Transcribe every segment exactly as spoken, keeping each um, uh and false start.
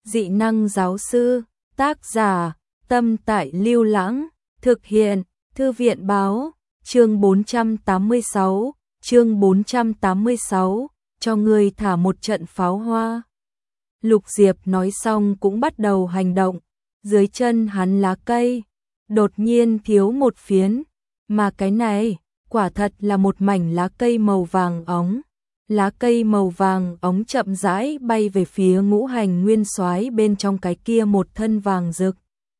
dị năng giáo sư, tác giả, Tâm Tại Lưu Lãng, thực hiện, Thư viện báo, chương bốn trăm tám mươi sáu, chương bốn trăm tám mươi sáu, cho người thả một trận pháo hoa. Lục Diệp nói xong cũng bắt đầu hành động, dưới chân hắn lá cây, đột nhiên thiếu một phiến, mà cái này, quả thật là một mảnh lá cây màu vàng óng. Lá cây màu vàng óng chậm rãi bay về phía Ngũ Hành Nguyên Soái bên trong cái kia một thân vàng rực.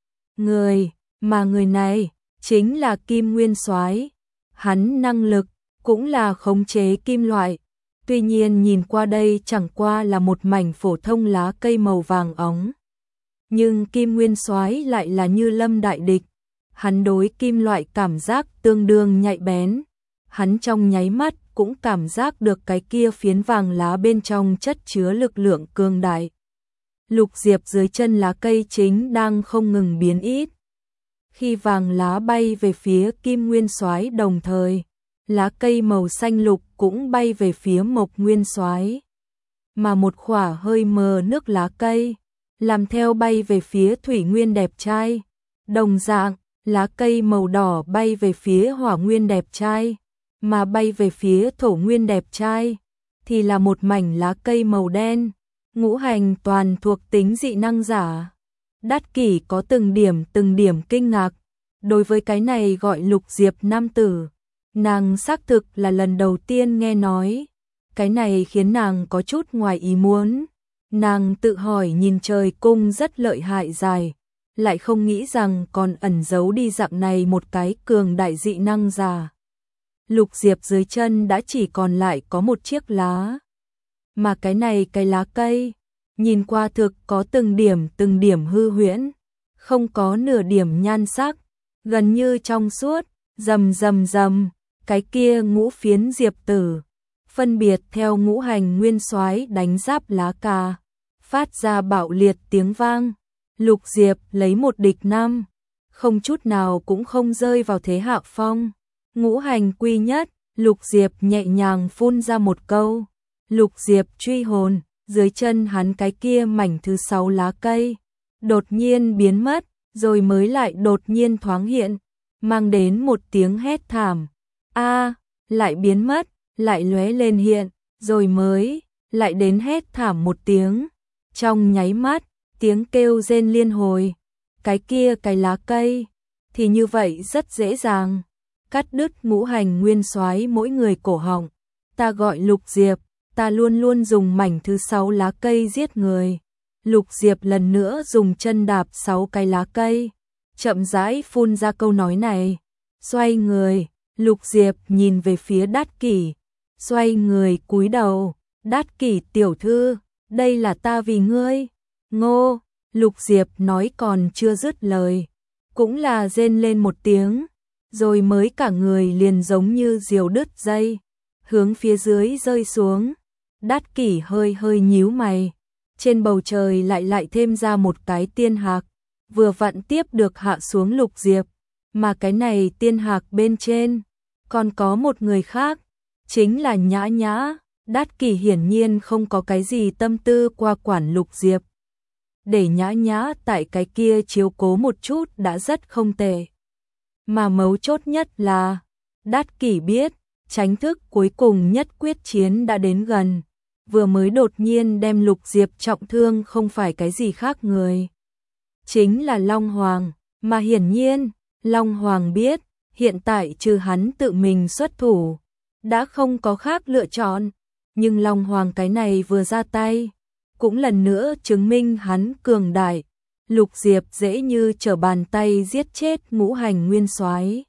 Người, mà người này, chính là Kim Nguyên Soái. Hắn năng lực, cũng là khống chế kim loại. Tuy nhiên nhìn qua đây chẳng qua là một mảnh phổ thông lá cây màu vàng óng. Nhưng Kim Nguyên Soái lại là như lâm đại địch. Hắn đối kim loại cảm giác tương đương nhạy bén. Hắn trong nháy mắt cũng cảm giác được cái kia phiến vàng lá bên trong chất chứa lực lượng cường đại. Lục Diệp dưới chân lá cây chính đang không ngừng biến ít. Khi vàng lá bay về phía Kim Nguyên Soái đồng thời, lá cây màu xanh lục cũng bay về phía Mộc Nguyên Soái. Mà một khỏa hơi mờ nước lá cây, làm theo bay về phía Thủy Nguyên đẹp trai. Đồng dạng, lá cây màu đỏ bay về phía Hỏa Nguyên đẹp trai, mà bay về phía Thổ Nguyên đẹp trai, thì là một mảnh lá cây màu đen. Ngũ hành toàn thuộc tính dị năng giả. Đát Kỷ có từng điểm từng điểm kinh ngạc. Đối với cái này gọi Lục Diệp nam tử, nàng xác thực là lần đầu tiên nghe nói. Cái này khiến nàng có chút ngoài ý muốn. Nàng tự hỏi nhìn trời cung rất lợi hại dài, lại không nghĩ rằng còn ẩn giấu đi dạng này một cái cường đại dị năng giả. Lục Diệp dưới chân đã chỉ còn lại có một chiếc lá. Mà cái này cái lá cây, nhìn qua thực có từng điểm từng điểm hư huyễn, không có nửa điểm nhan sắc, gần như trong suốt, rầm rầm rầm, cái kia ngũ phiến diệp tử, phân biệt theo Ngũ Hành Nguyên Soái đánh giáp lá cà, phát ra bạo liệt tiếng vang. Lục Diệp lấy một địch năm, không chút nào cũng không rơi vào thế hạ phong. Ngũ hành quy nhất, Lục Diệp nhẹ nhàng phun ra một câu. Lục Diệp truy hồn, dưới chân hắn cái kia mảnh thứ sáu lá cây, đột nhiên biến mất, rồi mới lại đột nhiên thoáng hiện, mang đến một tiếng hét thảm. A, lại biến mất, lại lóe lên hiện, rồi mới lại đến hét thảm một tiếng. Trong nháy mắt, tiếng kêu rên liên hồi, cái kia cái lá cây, thì như vậy rất dễ dàng cắt đứt Ngũ Hành Nguyên Soái mỗi người cổ họng. Ta gọi Lục Diệp, ta luôn luôn dùng mảnh thứ sáu lá cây giết người. Lục Diệp lần nữa dùng chân đạp sáu cái lá cây, chậm rãi phun ra câu nói này. Xoay người, Lục Diệp nhìn về phía Đát Kỷ, xoay người cúi đầu. Đát Kỷ tiểu thư, đây là ta vì ngươi. Ngô, Lục Diệp nói còn chưa dứt lời, cũng là rên lên một tiếng, rồi mới cả người liền giống như diều đứt dây, hướng phía dưới rơi xuống. Đát Kỷ hơi hơi nhíu mày, trên bầu trời lại lại thêm ra một cái tiên hạc, vừa vặn tiếp được hạ xuống Lục Diệp, mà cái này tiên hạc bên trên, còn có một người khác, chính là Nhã Nhã. Đát Kỷ hiển nhiên không có cái gì tâm tư qua quản Lục Diệp. Để Nhã Nhã tại cái kia chiếu cố một chút đã rất không tệ. Mà mấu chốt nhất là, Đát Kỷ biết, tránh thức cuối cùng nhất quyết chiến đã đến gần. Vừa mới đột nhiên đem Lục Diệp trọng thương không phải cái gì khác người, chính là Long Hoàng. Mà hiển nhiên, Long Hoàng biết, hiện tại trừ hắn tự mình xuất thủ, đã không có khác lựa chọn. Nhưng Long Hoàng cái này vừa ra tay, cũng lần nữa chứng minh hắn cường đại. Lục Diệp dễ như trở bàn tay giết chết Ngũ Hành Nguyên Soái,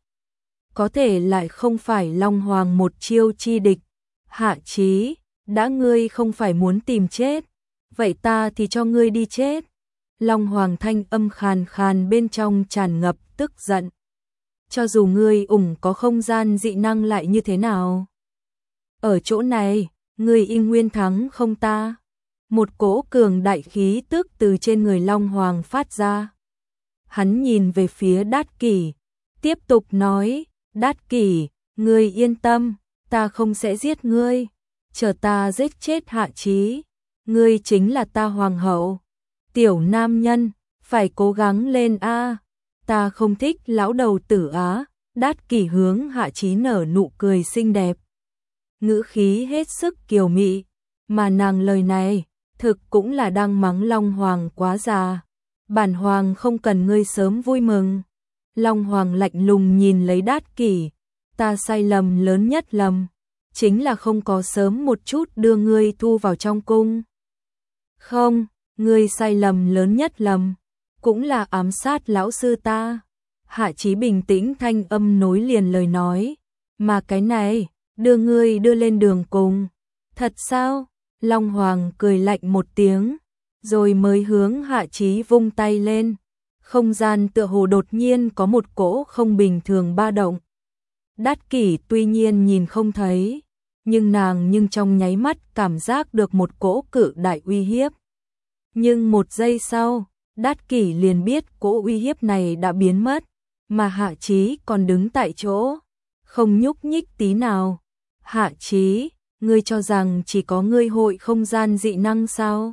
có thể lại không phải Long Hoàng một chiêu chi địch. Hạ Chí, đã ngươi không phải muốn tìm chết, vậy ta thì cho ngươi đi chết. Long Hoàng thanh âm khàn khàn bên trong tràn ngập tức giận. Cho dù ngươi ủng có không gian dị năng lại như thế nào, ở chỗ này, ngươi y nguyên thắng không ta. Một cỗ cường đại khí tức từ trên người Long Hoàng phát ra. Hắn nhìn về phía Đát Kỷ, tiếp tục nói, Đát Kỷ, ngươi yên tâm, ta không sẽ giết ngươi, chờ ta giết chết Hạ Chí, ngươi chính là ta hoàng hậu. Tiểu nam nhân, phải cố gắng lên a. Ta không thích lão đầu tử á. Đát Kỷ hướng Hạ Chí nở nụ cười xinh đẹp, ngữ khí hết sức kiều mị, mà nàng lời này thực cũng là đang mắng Long Hoàng quá già. Bản hoàng không cần ngươi sớm vui mừng. Long Hoàng lạnh lùng nhìn lấy Đát Kỷ, ta sai lầm lớn nhất lầm chính là không có sớm một chút đưa ngươi thu vào trong cung. Không, ngươi sai lầm lớn nhất lầm cũng là ám sát lão sư ta. Hạ Chí bình tĩnh thanh âm nối liền lời nói, mà cái này, đưa ngươi đưa lên đường cùng. Thật sao? Long Hoàng cười lạnh một tiếng, rồi mới hướng Hạ Chí vung tay lên. Không gian tựa hồ đột nhiên có một cỗ không bình thường ba động. Đát Kỷ tuy nhiên nhìn không thấy, nhưng nàng nhưng trong nháy mắt cảm giác được một cỗ cự đại uy hiếp. Nhưng một giây sau, Đát Kỷ liền biết cỗ uy hiếp này đã biến mất, mà Hạ Chí còn đứng tại chỗ, không nhúc nhích tí nào. Hạ Chí, ngươi cho rằng chỉ có ngươi hội không gian dị năng sao?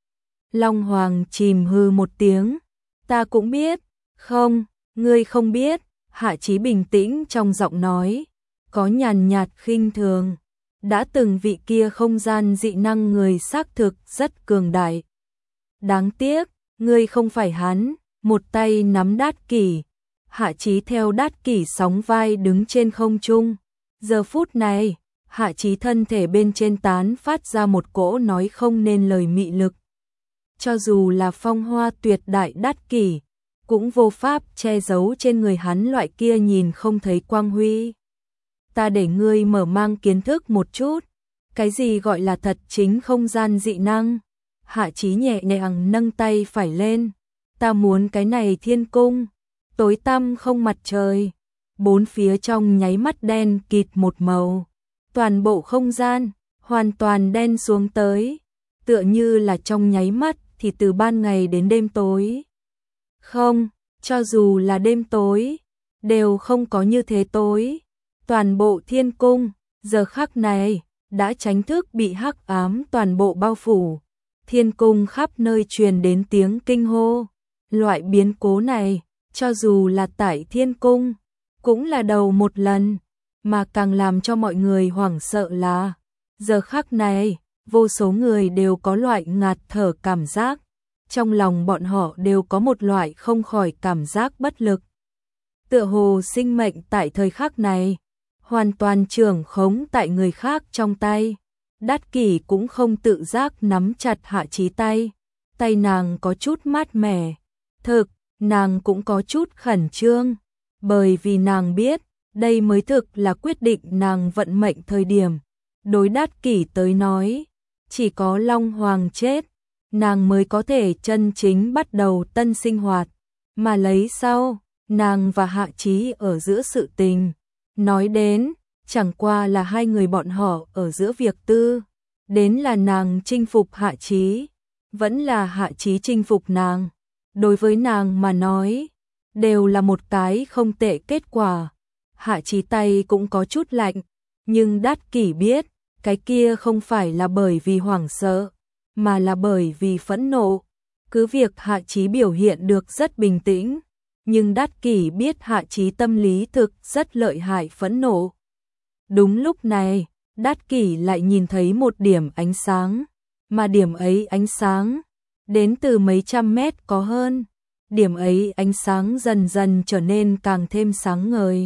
Long Hoàng chìm hư một tiếng, ta cũng biết. Không, ngươi không biết. Hạ Chí bình tĩnh trong giọng nói, có nhàn nhạt khinh thường. Đã từng vị kia không gian dị năng người xác thực rất cường đại. Đáng tiếc, ngươi không phải hắn. Một tay nắm Đát Kỷ, Hạ Chí theo Đát Kỷ sóng vai đứng trên không trung. Giờ phút này, Hạ Chí thân thể bên trên tán phát ra một cỗ nói không nên lời mị lực. Cho dù là phong hoa tuyệt đại Đát Kỷ, cũng vô pháp che giấu trên người hắn loại kia nhìn không thấy quang huy. Ta để ngươi mở mang kiến thức một chút, cái gì gọi là thật chính không gian dị năng. Hạ Chí nhẹ nhàng nâng tay phải lên, ta muốn cái này thiên cung, tối tăm không mặt trời, bốn phía trong nháy mắt đen kịt một màu, toàn bộ không gian hoàn toàn đen xuống tới, tựa như là trong nháy mắt thì từ ban ngày đến đêm tối. Không, cho dù là đêm tối, đều không có như thế tối. Toàn bộ thiên cung, giờ khắc này, đã tránh thức bị hắc ám toàn bộ bao phủ. Thiên cung khắp nơi truyền đến tiếng kinh hô. Loại biến cố này, cho dù là tại thiên cung, cũng là đầu một lần, mà càng làm cho mọi người hoảng sợ là, giờ khắc này, vô số người đều có loại ngạt thở cảm giác. Trong lòng bọn họ đều có một loại không khỏi cảm giác bất lực. Tựa hồ sinh mệnh tại thời khắc này, hoàn toàn trưởng khống tại người khác trong tay. Đát Kỷ cũng không tự giác nắm chặt Hạ Chí tay. Tay nàng có chút mát mẻ. Thực, nàng cũng có chút khẩn trương. Bởi vì nàng biết, đây mới thực là quyết định nàng vận mệnh thời điểm. Đối Đát Kỷ tới nói, chỉ có Long Hoàng chết, nàng mới có thể chân chính bắt đầu tân sinh hoạt. Mà lấy sau, nàng và Hạ Chí ở giữa sự tình. Nói đến, chẳng qua là hai người bọn họ ở giữa việc tư. Đến là nàng chinh phục Hạ Chí, vẫn là Hạ Chí chinh phục nàng. Đối với nàng mà nói, đều là một cái không tệ kết quả. Hạ Chí tay cũng có chút lạnh, nhưng Đát Kỷ biết, cái kia không phải là bởi vì hoảng sợ, mà là bởi vì phẫn nộ. Cứ việc Hạ Chí biểu hiện được rất bình tĩnh, nhưng Đát Kỷ biết Hạ Chí tâm lý thực rất lợi hại phẫn nộ. Đúng lúc này, Đát Kỷ lại nhìn thấy một điểm ánh sáng, mà điểm ấy ánh sáng đến từ mấy trăm mét có hơn. Điểm ấy ánh sáng dần dần trở nên càng thêm sáng ngời.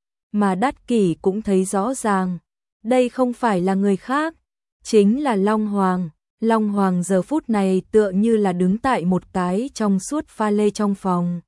Mà Đát Kỷ cũng thấy rõ ràng, đây không phải là người khác, chính là Long Hoàng. Long Hoàng giờ phút này tựa như là đứng tại một cái trong suốt pha lê trong phòng.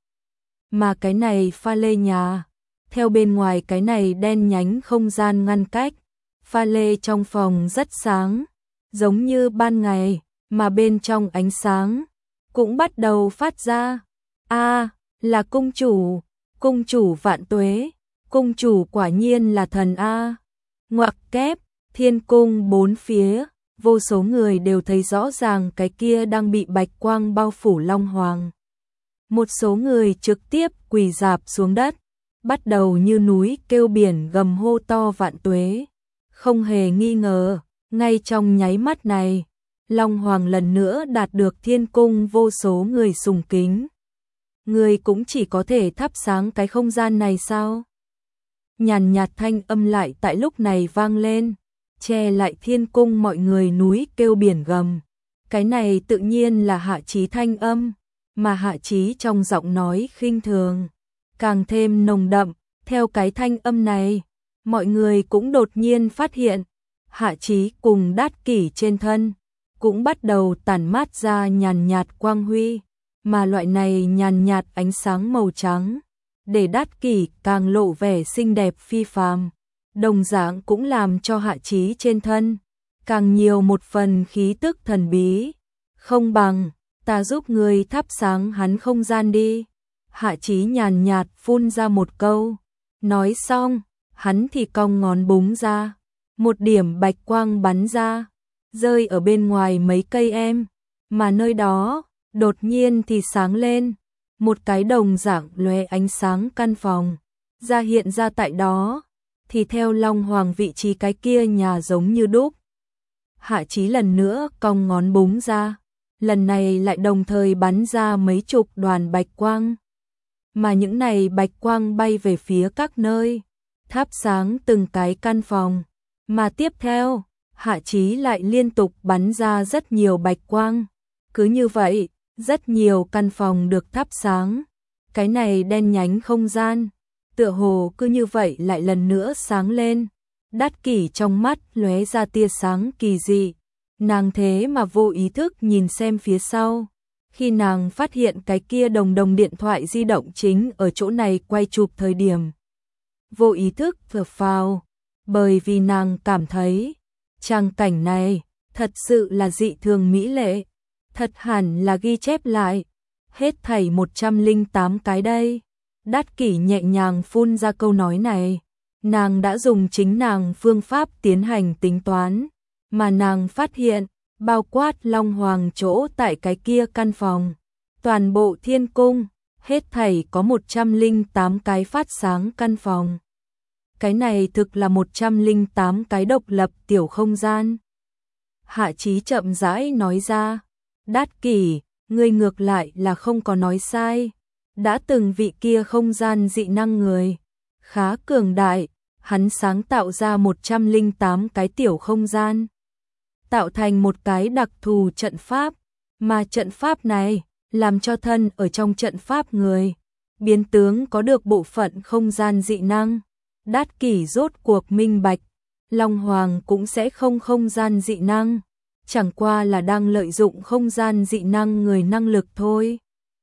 Mà cái này pha lê nhà, theo bên ngoài cái này đen nhánh không gian ngăn cách, pha lê trong phòng rất sáng, giống như ban ngày, mà bên trong ánh sáng cũng bắt đầu phát ra. A, là cung chủ, cung chủ vạn tuế, cung chủ quả nhiên là thần A. Ngoặc kép, thiên cung bốn phía, vô số người đều thấy rõ ràng cái kia đang bị bạch quang bao phủ Long Hoàng. Một số người trực tiếp quỳ rạp xuống đất, bắt đầu như núi kêu biển gầm hô to vạn tuế. Không hề nghi ngờ, ngay trong nháy mắt này, Long Hoàng lần nữa đạt được thiên cung vô số người sùng kính. Ngươi cũng chỉ có thể thắp sáng cái không gian này sao? Nhàn nhạt thanh âm lại tại lúc này vang lên, che lại thiên cung mọi người núi kêu biển gầm. Cái này tự nhiên là Hạ Chí thanh âm, mà Hạ Chí trong giọng nói khinh thường, càng thêm nồng đậm. Theo cái thanh âm này, mọi người cũng đột nhiên phát hiện, Hạ Chí cùng Đát Kỷ trên thân cũng bắt đầu tản mát ra nhàn nhạt quang huy, mà loại này nhàn nhạt ánh sáng màu trắng, để Đát Kỷ càng lộ vẻ xinh đẹp phi phàm, đồng dạng cũng làm cho Hạ Chí trên thân càng nhiều một phần khí tức thần bí. Không bằng, ta giúp ngươi thắp sáng hắn không gian đi. Hạ Chí nhàn nhạt phun ra một câu, nói xong, hắn thì cong ngón búng ra, một điểm bạch quang bắn ra, rơi ở bên ngoài mấy cây em, mà nơi đó, đột nhiên thì sáng lên, một cái đồng dạng lóe ánh sáng căn phòng, ra hiện ra tại đó, thì theo Long Hoàng vị trí cái kia nhà giống như đúc. Hạ Chí lần nữa cong ngón búng ra, lần này lại đồng thời bắn ra mấy chục đoàn bạch quang, mà những này bạch quang bay về phía các nơi, thắp sáng từng cái căn phòng, mà tiếp theo, Hạ Chí lại liên tục bắn ra rất nhiều bạch quang. Cứ như vậy, rất nhiều căn phòng được thắp sáng. Cái này đen nhánh không gian, tựa hồ cứ như vậy lại lần nữa sáng lên. Đát Kỷ trong mắt lóe ra tia sáng kỳ dị, nàng thế mà vô ý thức nhìn xem phía sau. Khi nàng phát hiện cái kia đồng đồng điện thoại di động chính ở chỗ này quay chụp thời điểm, vô ý thức thở phào, bởi vì nàng cảm thấy trang cảnh này thật sự là dị thường mỹ lệ, thật hẳn là ghi chép lại, hết thảy một trăm lẻ tám cái đây. Đát Kỷ nhẹ nhàng phun ra câu nói này, nàng đã dùng chính nàng phương pháp tiến hành tính toán, mà nàng phát hiện, bao quát Long Hoàng chỗ tại cái kia căn phòng, toàn bộ thiên cung, hết thảy có một trăm lẻ tám cái phát sáng căn phòng. Cái này thực là một trăm lẻ tám cái độc lập tiểu không gian. Hạ Chí chậm rãi nói ra, Đát Kỷ, ngươi ngược lại là không có nói sai, đã từng vị kia không gian dị năng người, khá cường đại, hắn sáng tạo ra một trăm lẻ tám cái tiểu không gian, tạo thành một cái đặc thù trận pháp, mà trận pháp này làm cho thân ở trong trận pháp người, biến tướng có được bộ phận không gian dị năng. Đát Kỷ rốt cuộc minh bạch, Long Hoàng cũng sẽ không không gian dị năng, chẳng qua là đang lợi dụng không gian dị năng người năng lực thôi.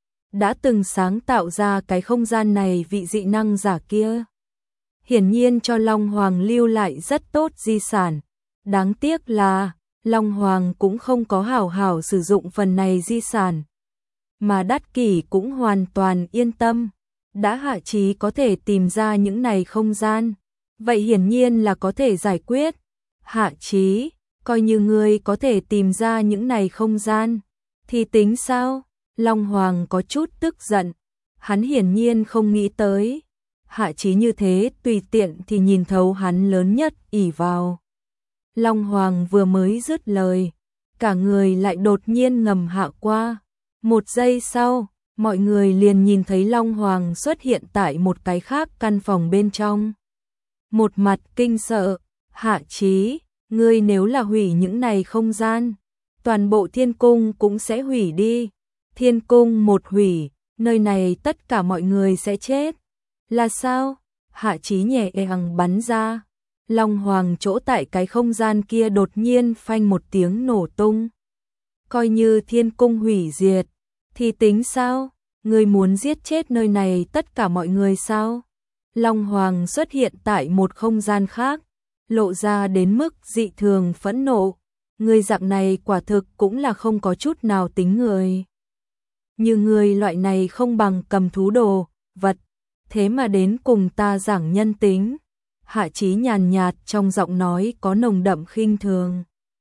Đã từng sáng tạo ra cái không gian này vị dị năng giả kia, hiển nhiên cho Long Hoàng lưu lại rất tốt di sản. Đáng tiếc là Long Hoàng cũng không có hảo hảo sử dụng phần này di sản, mà Đát Kỷ cũng hoàn toàn yên tâm. Đã Hạ Chí có thể tìm ra những này không gian, vậy hiển nhiên là có thể giải quyết. Hạ Chí, coi như ngươi có thể tìm ra những này không gian, thì tính sao? Long Hoàng có chút tức giận, hắn hiển nhiên không nghĩ tới. Hạ Chí như thế tùy tiện thì nhìn thấu hắn lớn nhất ỷ vào. Long Hoàng vừa mới dứt lời, cả người lại đột nhiên ngầm hạ qua. Một giây sau, mọi người liền nhìn thấy Long Hoàng xuất hiện tại một cái khác căn phòng bên trong. Một mặt kinh sợ, Hạ Chí, ngươi nếu là hủy những này không gian, toàn bộ thiên cung cũng sẽ hủy đi. Thiên cung một hủy, nơi này tất cả mọi người sẽ chết. Là sao? Hạ Chí nhẹ nhàng bắn ra. Long Hoàng chỗ tại cái không gian kia đột nhiên phanh một tiếng nổ tung. Coi như thiên cung hủy diệt, thì tính sao? Ngươi muốn giết chết nơi này tất cả mọi người sao? Long Hoàng xuất hiện tại một không gian khác, lộ ra đến mức dị thường phẫn nộ. Ngươi dạng này quả thực cũng là không có chút nào tính người. Như ngươi loại này không bằng cầm thú đồ, vật, thế mà đến cùng ta giảng nhân tính. Hạ Chí nhàn nhạt trong giọng nói có nồng đậm khinh thường.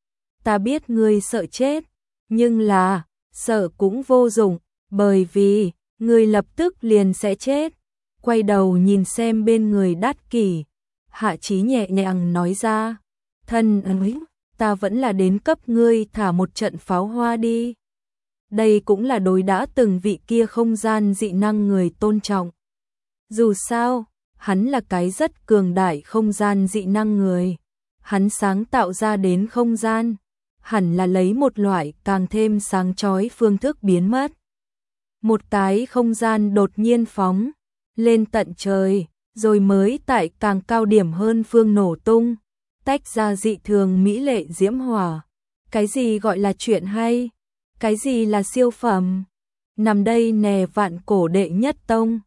Ta biết ngươi sợ chết, nhưng là, sợ cũng vô dụng, bởi vì, ngươi lập tức liền sẽ chết. Quay đầu nhìn xem bên người Đát Kỷ, Hạ Chí nhẹ nhàng nói ra, thân ấy, ta vẫn là đến cấp ngươi thả một trận pháo hoa đi. Đây cũng là đối đã từng vị kia không gian dị năng người tôn trọng. Dù sao, hắn là cái rất cường đại không gian dị năng người. Hắn sáng tạo ra đến không gian, hẳn là lấy một loại càng thêm sáng chói phương thức biến mất. Một cái không gian đột nhiên phóng lên tận trời, rồi mới tại càng cao điểm hơn phương nổ tung, tách ra dị thường mỹ lệ diễm hỏa. Cái gì gọi là chuyện hay? Cái gì là siêu phẩm? Nằm đây nè vạn cổ đệ nhất tông,